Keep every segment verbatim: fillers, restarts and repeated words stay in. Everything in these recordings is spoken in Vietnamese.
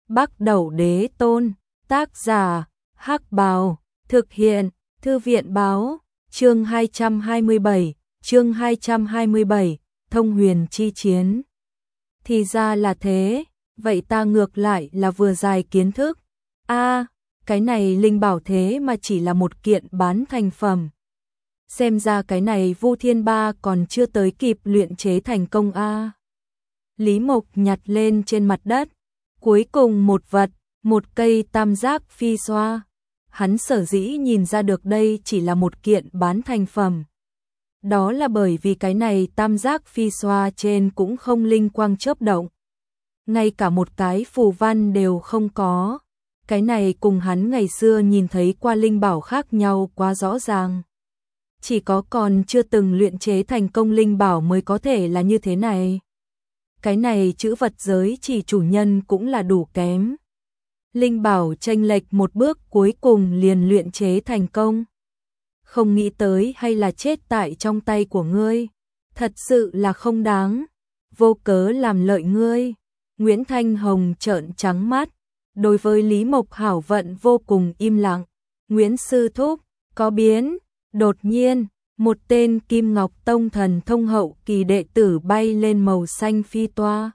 Bắc Đẩu Đế Tôn, tác giả, Hắc Bào, thực hiện, Thư viện báo, chương hai trăm hai mươi bảy, chương hai trăm hai mươi bảy, Thông Huyền chi chiến. Thì ra là thế, vậy ta ngược lại là vừa dài kiến thức. A, cái này linh bảo thế mà chỉ là một kiện bán thành phẩm. Xem ra cái này Vu Thiên Ba còn chưa tới kịp luyện chế thành công a. Lý Mộc nhặt lên trên mặt đất, cuối cùng một vật, một cây tam giác phi xoa. Hắn sở dĩ nhìn ra được đây chỉ là một kiện bán thành phẩm. Đó là bởi vì cái này tam giác phi xoa trên cũng không linh quang chớp động. Ngay cả một cái phù văn đều không có. Cái này cùng hắn ngày xưa nhìn thấy qua linh bảo khác nhau quá rõ ràng. Chỉ có còn chưa từng luyện chế thành công linh bảo mới có thể là như thế này. Cái này chữ vật giới chỉ chủ nhân cũng là đủ kém. Linh bảo chênh lệch một bước cuối cùng liền luyện chế thành công. Không nghĩ tới hay là chết tại trong tay của ngươi. Thật sự là không đáng. Vô cớ làm lợi ngươi. Nguyễn Thanh Hồng trợn trắng mắt. Đối với Lý Mộc hảo vận vô cùng im lặng. Nguyễn Sư Thúc, có biến. Đột nhiên, một tên Kim Ngọc Tông thần thông hậu kỳ đệ tử bay lên màu xanh phi toa.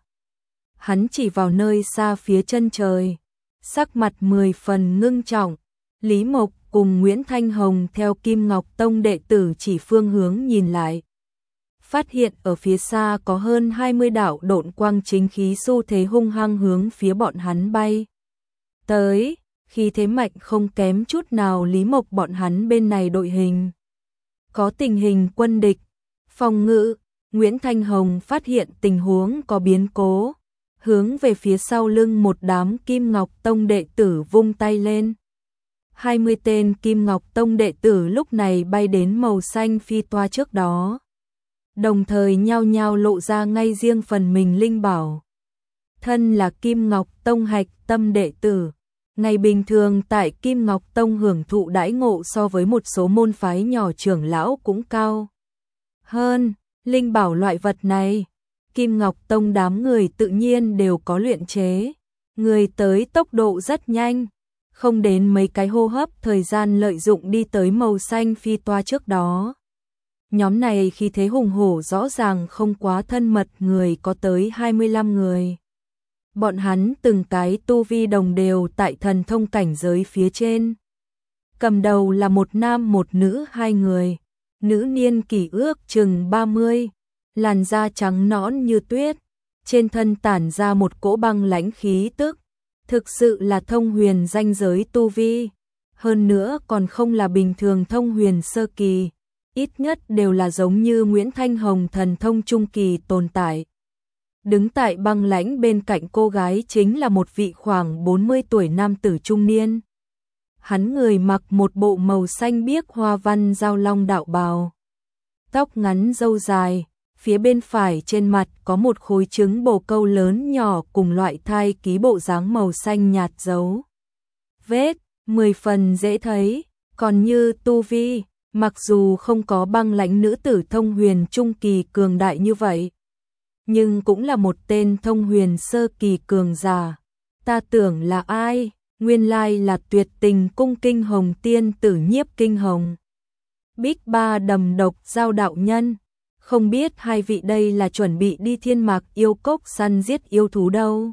Hắn chỉ vào nơi xa phía chân trời. Sắc mặt mười phần ngưng trọng. Lý Mộc cùng Nguyễn Thanh Hồng theo Kim Ngọc Tông đệ tử chỉ phương hướng nhìn lại. Phát hiện ở phía xa có hơn hai mươi đạo độn quang chính khí xu thế hung hăng hướng phía bọn hắn bay. Tới, khi thế mạnh không kém chút nào Lý Mộc bọn hắn bên này đội hình. Có tình hình quân địch, phòng ngự, Nguyễn Thanh Hồng phát hiện tình huống có biến cố. Hướng về phía sau lưng một đám Kim Ngọc Tông đệ tử vung tay lên. hai mươi tên Kim Ngọc Tông đệ tử lúc này bay đến màu xanh phi toa trước đó. Đồng thời nhao nhao lộ ra ngay riêng phần mình linh bảo. Thân là Kim Ngọc Tông hạch tâm đệ tử. Ngày bình thường tại Kim Ngọc Tông hưởng thụ đãi ngộ so với một số môn phái nhỏ trưởng lão cũng cao hơn. Linh bảo loại vật này, Kim Ngọc Tông đám người tự nhiên đều có luyện chế. Người tới tốc độ rất nhanh, không đến mấy cái hô hấp thời gian lợi dụng đi tới màu xanh phi toa trước đó. Nhóm này khi thế hùng hổ rõ ràng không quá thân mật, người có tới hai mươi lăm người. Bọn hắn từng cái tu vi đồng đều tại thần thông cảnh giới phía trên. Cầm đầu là một nam một nữ hai người. Nữ niên kỷ ước chừng ba mươi, làn da trắng nõn như tuyết, trên thân tản ra một cỗ băng lãnh khí tức, thực sự là thông huyền danh giới tu vi, hơn nữa còn không là bình thường thông huyền sơ kỳ, ít nhất đều là giống như Nguyễn Thanh Hồng thần thông trung kỳ tồn tại. Đứng tại băng lãnh bên cạnh cô gái chính là một vị khoảng bốn mươi tuổi nam tử trung niên. Hắn người mặc một bộ màu xanh biếc hoa văn giao long đạo bào. Tóc ngắn râu dài, phía bên phải trên mặt có một khối trứng bồ câu lớn nhỏ cùng loại thai ký bộ dáng màu xanh nhạt dấu. Vết, mười phần dễ thấy, còn như tu vi, mặc dù không có băng lãnh nữ tử thông huyền trung kỳ cường đại như vậy. Nhưng cũng là một tên thông huyền sơ kỳ cường giả. Ta tưởng là ai? Nguyên lai là Tuyệt Tình Cung Kinh Hồng tiên tử Nhiếp Kinh Hồng. Bích Ba Đầm Độc Giao đạo nhân. Không biết hai vị đây là chuẩn bị đi Thiên Mạc Yêu Cốc săn giết yêu thú đâu?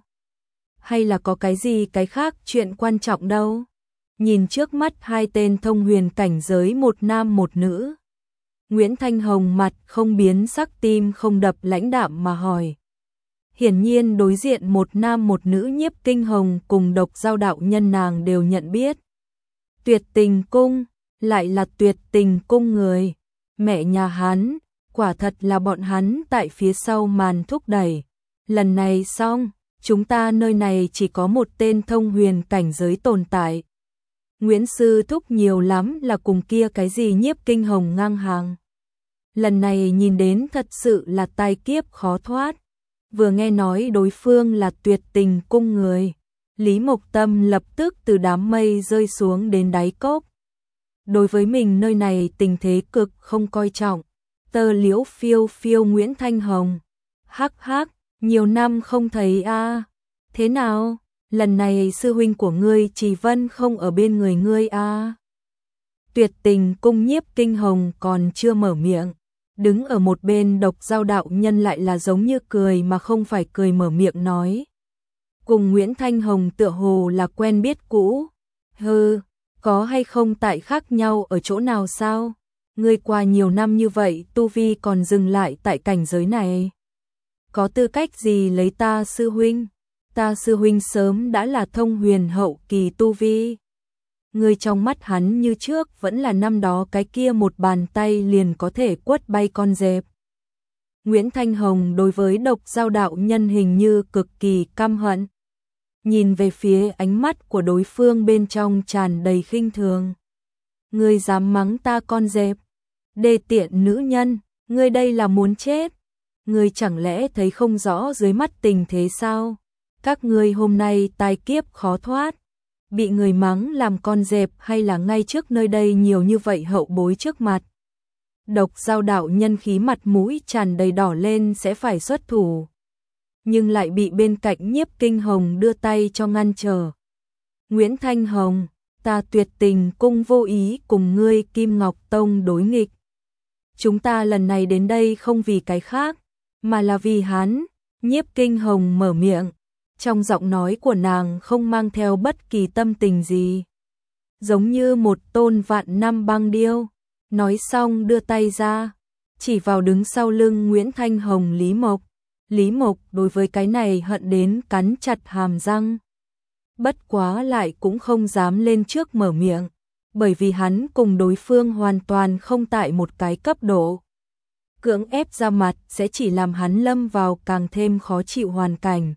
Hay là có cái gì cái khác chuyện quan trọng đâu? Nhìn trước mắt hai tên thông huyền cảnh giới một nam một nữ. Nguyễn Thanh Hồng mặt không biến sắc, tim không đập, lãnh đạm mà hỏi. Hiển nhiên đối diện một nam một nữ Nhiếp Kinh Hồng cùng Độc Giao đạo nhân nàng đều nhận biết. Tuyệt Tình Cung, lại là Tuyệt Tình Cung người. Mẹ nhà hắn, quả thật là bọn hắn tại phía sau màn thúc đẩy. Lần này xong, chúng ta nơi này chỉ có một tên thông huyền cảnh giới tồn tại. Nguyễn Sư Thúc nhiều lắm là cùng kia cái gì Nhiếp Kinh Hồng ngang hàng. Lần này nhìn đến thật sự là tai kiếp khó thoát. Vừa nghe nói đối phương là Tuyệt Tình Cung người, Lý Mộc tâm lập tức từ đám mây rơi xuống đến đáy cốc. Đối với mình nơi này tình thế cực không coi trọng. Tơ liễu phiêu phiêu Nguyễn Thanh Hồng. Hắc hắc, nhiều năm không thấy a. Thế nào? lần này sư huynh của ngươi Trì Vân không ở bên người ngươi à? Tuyệt Tình Cung Nhiếp Kinh Hồng còn chưa mở miệng, đứng ở một bên Độc Giao đạo nhân lại là giống như cười mà không phải cười mở miệng nói. Cùng Nguyễn Thanh Hồng tựa hồ là quen biết cũ. Hừ, có hay không tại khác nhau ở chỗ nào sao? Ngươi qua nhiều năm như vậy tu vi còn dừng lại tại cảnh giới này. Có tư cách gì lấy ta sư huynh? Ta sư huynh sớm đã là thông huyền hậu kỳ tu vi. Ngươi trong mắt hắn như trước vẫn là năm đó cái kia một bàn tay liền có thể quất bay con dẹp. Nguyễn Thanh Hồng đối với Độc Giao đạo nhân hình như cực kỳ căm hận. Nhìn về phía ánh mắt của đối phương bên trong tràn đầy khinh thường. Ngươi dám mắng ta con dẹp, đê tiện nữ nhân, ngươi đây là muốn chết. Ngươi chẳng lẽ thấy không rõ dưới mắt tình thế sao? Các ngươi hôm nay tai kiếp khó thoát, bị người mắng làm con dẹp hay là ngay trước nơi đây nhiều như vậy hậu bối trước mặt. Độc Giao đạo nhân khí mặt mũi tràn đầy đỏ lên sẽ phải xuất thủ, nhưng lại bị bên cạnh Nhiếp Kinh Hồng đưa tay cho ngăn trở. Nguyễn Thanh Hồng, ta Tuyệt Tình Cung vô ý cùng ngươi Kim Ngọc Tông đối nghịch. Chúng ta lần này đến đây không vì cái khác, mà là vì hắn. Nhiếp Kinh Hồng mở miệng, trong giọng nói của nàng không mang theo bất kỳ tâm tình gì, giống như một tôn vạn năm băng điêu. Nói xong đưa tay ra, chỉ vào đứng sau lưng Nguyễn Thanh Hồng Lý Mộc. Lý Mộc đối với cái này hận đến cắn chặt hàm răng. Bất quá lại cũng không dám lên trước mở miệng, bởi vì hắn cùng đối phương hoàn toàn không tại một cái cấp độ. Cưỡng ép ra mặt sẽ chỉ làm hắn lâm vào càng thêm khó chịu hoàn cảnh.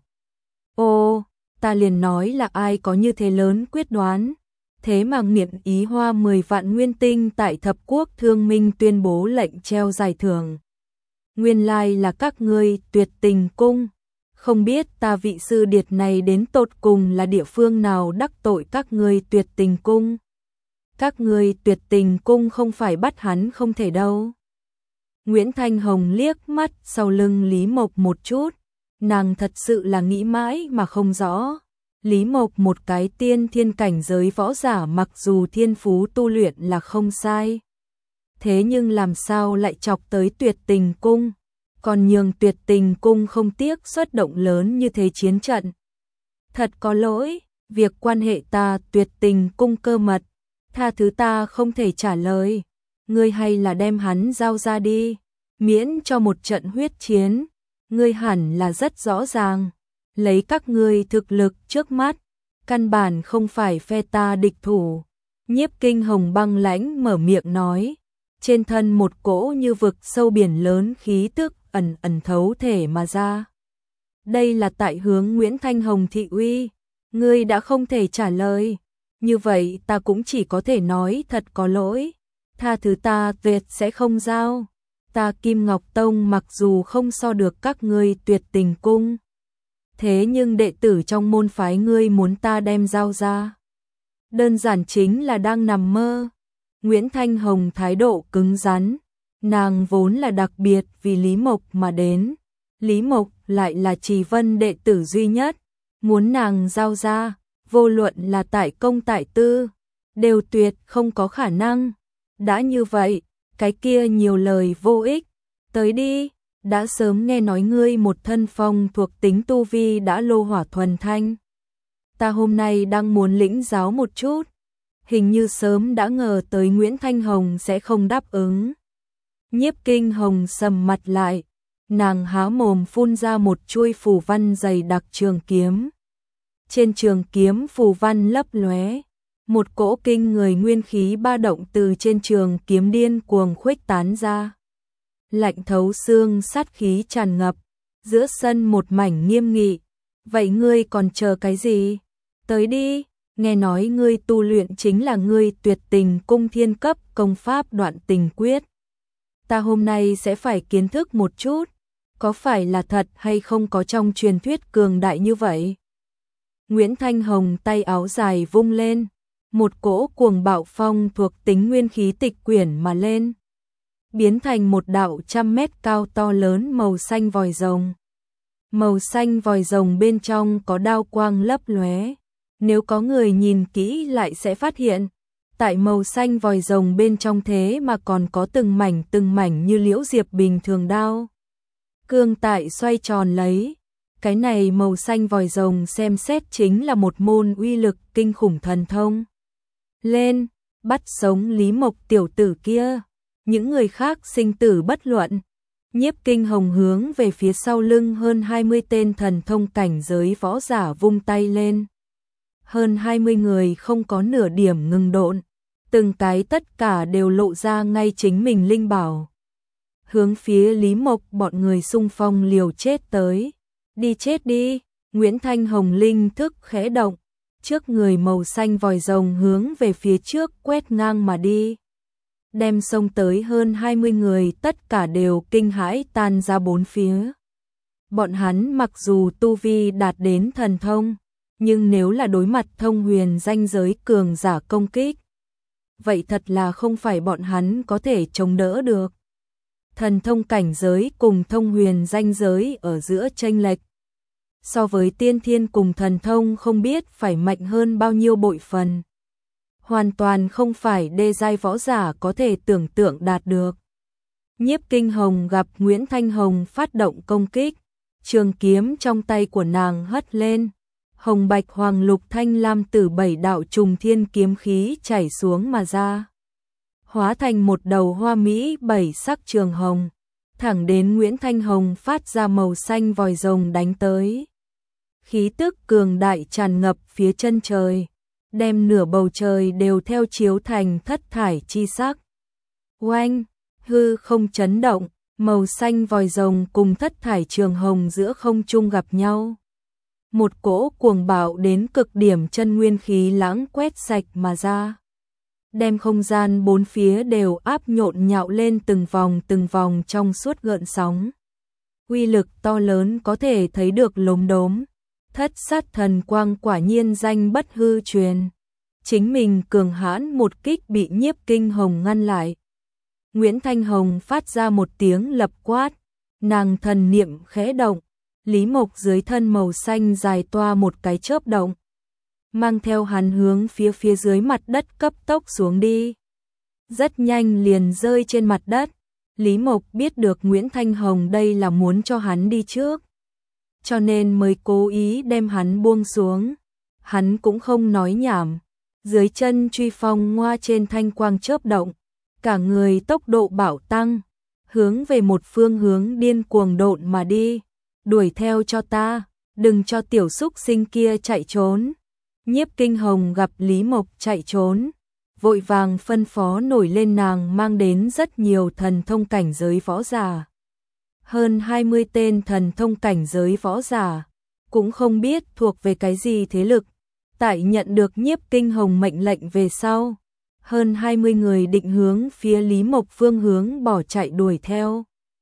Ô, ta liền nói là ai có như thế lớn quyết đoán. Thế mà miệng ý hoa mười vạn nguyên tinh tại thập quốc thương minh tuyên bố lệnh treo giải thưởng. Nguyên lai là các ngươi Tuyệt Tình Cung. Không biết ta vị sư điệt này đến tột cùng là địa phương nào đắc tội các ngươi Tuyệt Tình Cung. Các ngươi Tuyệt Tình Cung không phải bắt hắn không thể đâu. Nguyễn Thanh Hồng liếc mắt sau lưng Lý Mộc một chút. Nàng thật sự là nghĩ mãi mà không rõ. Lý Mộc một cái tiên thiên cảnh giới võ giả mặc dù thiên phú tu luyện là không sai. Thế nhưng làm sao lại chọc tới Tuyệt Tình Cung, còn nhường Tuyệt Tình Cung không tiếc xuất động lớn như thế chiến trận. Thật có lỗi, việc quan hệ ta Tuyệt Tình Cung cơ mật, tha thứ ta không thể trả lời. Ngươi hay là đem hắn giao ra đi, miễn cho một trận huyết chiến. Ngươi hẳn là rất rõ ràng, lấy các ngươi thực lực trước mắt, căn bản không phải phe ta địch thủ. Nhiếp Kinh Hồng băng lãnh mở miệng nói, trên thân một cỗ như vực sâu biển lớn khí tức ẩn ẩn thấu thể mà ra. Đây là tại hướng Nguyễn Thanh Hồng thị uy. Ngươi đã không thể trả lời, như vậy ta cũng chỉ có thể nói thật có lỗi, tha thứ ta tuyệt sẽ không giao. Ta Kim Ngọc Tông mặc dù không so được các ngươi Tuyệt Tình Cung, thế nhưng đệ tử trong môn phái ngươi muốn ta đem giao ra, đơn giản chính là đang nằm mơ. Nguyễn Thanh Hồng thái độ cứng rắn, nàng vốn là đặc biệt vì Lý Mộc mà đến. Lý Mộc lại là Trì Vân đệ tử duy nhất, muốn nàng giao ra, vô luận là tại công tại tư, đều tuyệt không có khả năng. Đã như vậy, cái kia nhiều lời vô ích, tới đi, đã sớm nghe nói ngươi một thân phong thuộc tính tu vi đã lô hỏa thuần thanh. Ta hôm nay đang muốn lĩnh giáo một chút, hình như sớm đã ngờ tới Nguyễn Thanh Hồng sẽ không đáp ứng. Nhiếp Kinh Hồng sầm mặt lại, nàng há mồm phun ra một chuôi phù văn dày đặc trường kiếm. Trên trường kiếm phù văn lấp lóe, một cỗ kinh người nguyên khí ba động từ trên trường kiếm điên cuồng khuếch tán ra. Lạnh thấu xương sát khí tràn ngập, giữa sân một mảnh nghiêm nghị. Vậy ngươi còn chờ cái gì? Tới đi, nghe nói ngươi tu luyện chính là ngươi Tuyệt Tình Cung thiên cấp công pháp Đoạn Tình Quyết. Ta hôm nay sẽ phải kiến thức một chút, có phải là thật hay không có trong truyền thuyết cường đại như vậy? Nguyễn Thanh Hồng tay áo dài vung lên, một cỗ cuồng bạo phong thuộc tính nguyên khí tịch quyển mà lên, biến thành một đạo trăm mét cao to lớn màu xanh vòi rồng. màu xanh vòi rồng bên trong có đao quang lấp lóe. Nếu có người nhìn kỹ lại sẽ phát hiện, tại màu xanh vòi rồng bên trong thế mà còn có từng mảnh từng mảnh như liễu diệp bình thường đao cương tại xoay tròn lấy. Cái này màu xanh vòi rồng xem xét chính là một môn uy lực kinh khủng thần thông. Lên, bắt sống Lý Mộc tiểu tử kia. Những người khác sinh tử bất luận. Nhiếp Kinh Hồng hướng về phía sau lưng hơn hai mươi tên thần thông cảnh giới võ giả vung tay lên. Hơn hai mươi người không có nửa điểm ngừng độn, từng cái tất cả đều lộ ra ngay chính mình linh bảo. Hướng phía Lý Mộc bọn người xung phong liều chết tới. Đi chết đi, Nguyễn Thanh Hồng linh thức khẽ động, trước người màu xanh vòi rồng hướng về phía trước quét ngang mà đi. Đem xông tới hơn hai mươi người tất cả đều kinh hãi tan ra bốn phía. Bọn hắn mặc dù tu vi đạt đến thần thông, nhưng nếu là đối mặt thông huyền danh giới cường giả công kích, vậy thật là không phải bọn hắn có thể chống đỡ được. Thần thông cảnh giới cùng thông huyền danh giới ở giữa chênh lệch, so với tiên thiên cùng thần thông không biết phải mạnh hơn bao nhiêu bội phần. Hoàn toàn không phải đê giai võ giả có thể tưởng tượng đạt được. Nhiếp Kinh Hồng gặp Nguyễn Thanh Hồng phát động công kích, trường kiếm trong tay của nàng hất lên, hồng bạch hoàng lục thanh lam tử bảy đạo trùng thiên kiếm khí chảy xuống mà ra, hóa thành một đầu hoa mỹ bảy sắc trường hồng, thẳng đến Nguyễn Thanh Hồng phát ra màu xanh vòi rồng đánh tới. Khí tức cường đại tràn ngập phía chân trời, đem nửa bầu trời đều theo chiếu thành thất thải chi sắc. Oanh, hư không chấn động, màu xanh vòi rồng cùng thất thải trường hồng giữa không trung gặp nhau. Một cỗ cuồng bạo đến cực điểm chân nguyên khí lãng quét sạch mà ra, đem không gian bốn phía đều áp nhộn nhạo lên từng vòng từng vòng trong suốt gợn sóng. Uy lực to lớn có thể thấy được lốm đốm. Thất sát thần quang quả nhiên danh bất hư truyền. Chính mình cường hãn một kích bị Nhiếp Kinh Hồng ngăn lại. Nguyễn Thanh Hồng phát ra một tiếng lập quát, nàng thần niệm khẽ động, Lý Mộc dưới thân màu xanh dài toa một cái chớp động, mang theo hắn hướng phía phía dưới mặt đất cấp tốc xuống đi. Rất nhanh liền rơi trên mặt đất. Lý Mộc biết được Nguyễn Thanh Hồng đây là muốn cho hắn đi trước, cho nên mới cố ý đem hắn buông xuống. Hắn cũng không nói nhảm, dưới chân truy phong ngoa trên thanh quang chớp động, cả người tốc độ bạo tăng, hướng về một phương hướng điên cuồng độn mà đi. Đuổi theo cho ta, đừng cho tiểu xúc sinh kia chạy trốn. Nhiếp Kinh Hồng gặp Lý Mộc chạy trốn, vội vàng phân phó nổi lên nàng mang đến rất nhiều thần thông cảnh giới võ giả. Hơn hai mươi tên thần thông cảnh giới võ giả, cũng không biết thuộc về cái gì thế lực. Tại nhận được Nhiếp Kinh Hồng mệnh lệnh về sau, hơn hai mươi người định hướng phía Lý Mộc phương hướng bỏ chạy đuổi theo.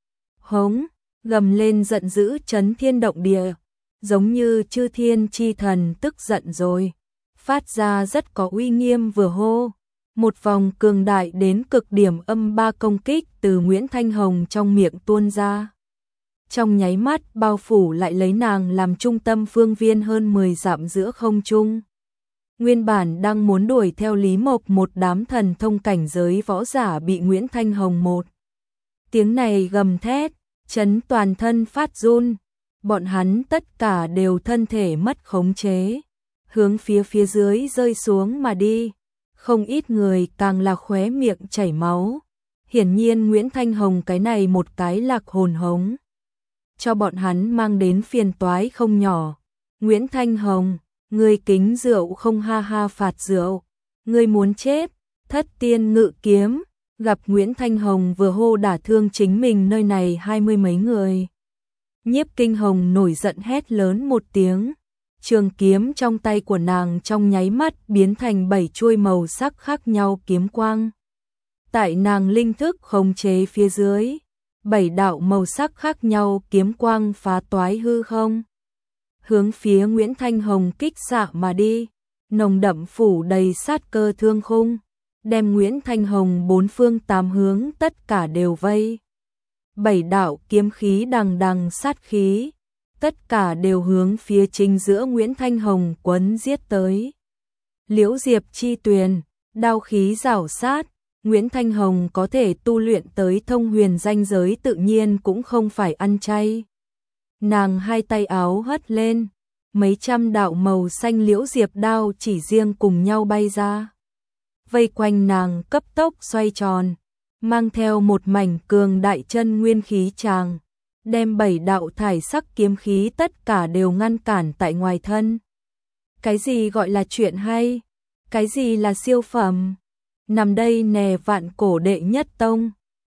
Hống, gầm lên giận dữ chấn thiên động địa, giống như chư thiên chi thần tức giận rồi, phát ra rất có uy nghiêm vừa hô. Một vòng cường đại đến cực điểm âm ba công kích từ Nguyễn Thanh Hồng trong miệng tuôn ra. Trong nháy mắt bao phủ lại lấy nàng làm trung tâm phương viên hơn mười dặm giữa không trung. Nguyên bản đang muốn đuổi theo Lý Mộc một đám thần thông cảnh giới võ giả bị Nguyễn Thanh Hồng một tiếng này gầm thét, chấn toàn thân phát run. Bọn hắn tất cả đều thân thể mất khống chế, hướng phía phía dưới rơi xuống mà đi. Không ít người càng là khóe miệng chảy máu. Hiển nhiên Nguyễn Thanh Hồng cái này một cái lạc hồn hống, cho bọn hắn mang đến phiền toái không nhỏ. Nguyễn Thanh Hồng, ngươi kính rượu không ha ha phạt rượu, ngươi muốn chết. Thất tiên ngự kiếm, gặp Nguyễn Thanh Hồng vừa hô đả thương chính mình nơi này hai mươi mấy người. Nhiếp Kinh Hồng nổi giận hét lớn một tiếng, trường kiếm trong tay của nàng trong nháy mắt biến thành bảy chuôi màu sắc khác nhau kiếm quang. Tại nàng linh thức khống chế phía dưới, bảy đạo màu sắc khác nhau kiếm quang phá toái hư không, hướng phía Nguyễn Thanh Hồng kích xạ mà đi, nồng đậm phủ đầy sát cơ thương khung, đem Nguyễn Thanh Hồng bốn phương tám hướng tất cả đều vây. Bảy đạo kiếm khí đằng đằng sát khí, tất cả đều hướng phía chính giữa Nguyễn Thanh Hồng quấn giết tới. Liễu Diệp chi tuyền, đao khí rảo sát, Nguyễn Thanh Hồng có thể tu luyện tới thông huyền danh giới tự nhiên cũng không phải ăn chay. Nàng hai tay áo hất lên, mấy trăm đạo màu xanh liễu diệp đao chỉ riêng cùng nhau bay ra. Vây quanh nàng cấp tốc xoay tròn, mang theo một mảnh cường đại chân nguyên khí tràng, đem bảy đạo thải sắc kiếm khí tất cả đều ngăn cản tại ngoài thân. Cái gì gọi là chuyện hay? Cái gì là siêu phẩm? Nằm đây nè vạn cổ đệ nhất tông.